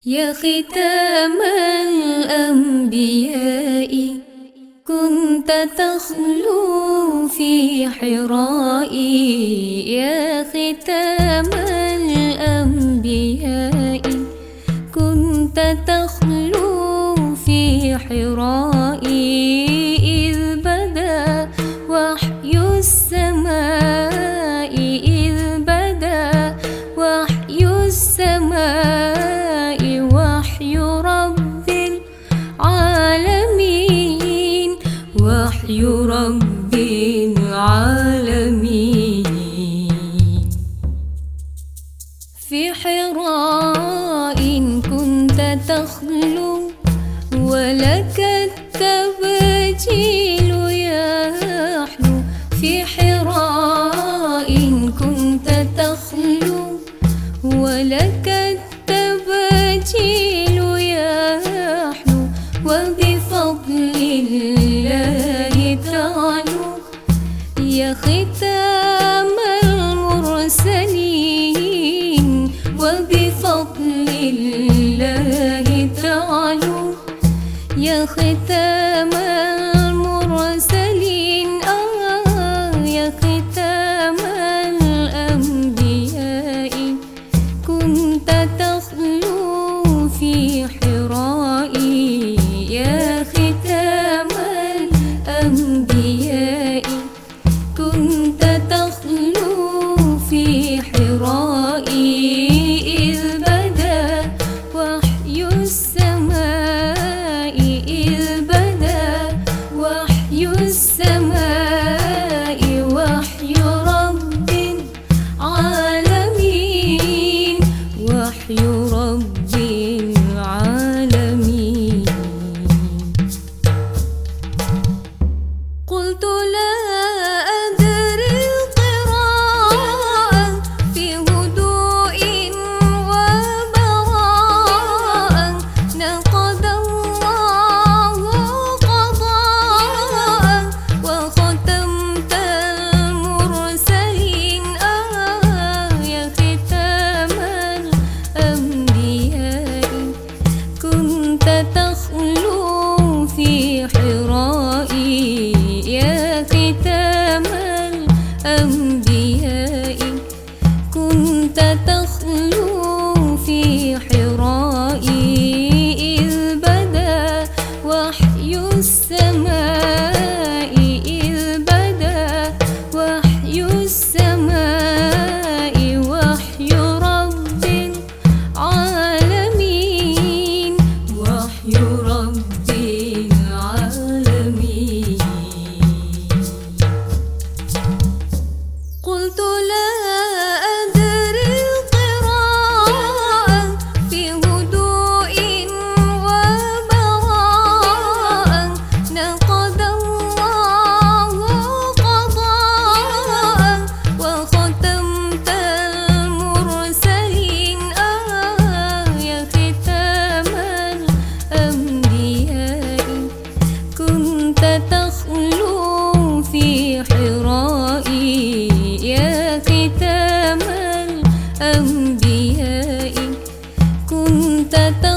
يا ختام الأنبياء كنت تخلو في حرائي. يا ختام الأنبياء كنت تخلو في حرائي، إذ بدا وحي السماء، إذ بدا وحي السماء، وحي رب العالمين، وحي رب العالمين. في حراء كنت تخلو ولك التبجيل يحلو. في حراء كنت تخلو ولك التبجيل يحلو، وبفضل الله تعلو. يا ختام المرسلين وبفضل الله تعلو. يا ختام المرسلين يا ختام الأنبياء كنت تخلو في حرائي. يا ختام الأنبياء كنت تخلو في حرائي، إذ بدا وحي السماء، إذ بدا وحي السماء، وحي رب العالمين، وحي رب العالمين. قلت لا أدري القراءة في هدوء وبراءة، نقض الله قضاء وختمت المرسلين. يا ختام الأنبياء كنت تخلو في حرائي. يا ختام الأنبياء كنت تخلو في حرائي، إذ بدا وحي السماء، إذ بدا وحي السماء، وحي رب العالمين، وحي رب العالمين. قلت لا أدري القراءة في هدوء وبراءة، نقض الله قضاء وختمت المرسلين. يا ختام الأنبياء كنت تخلو في حرائي. يا ختام الأنبياء كنت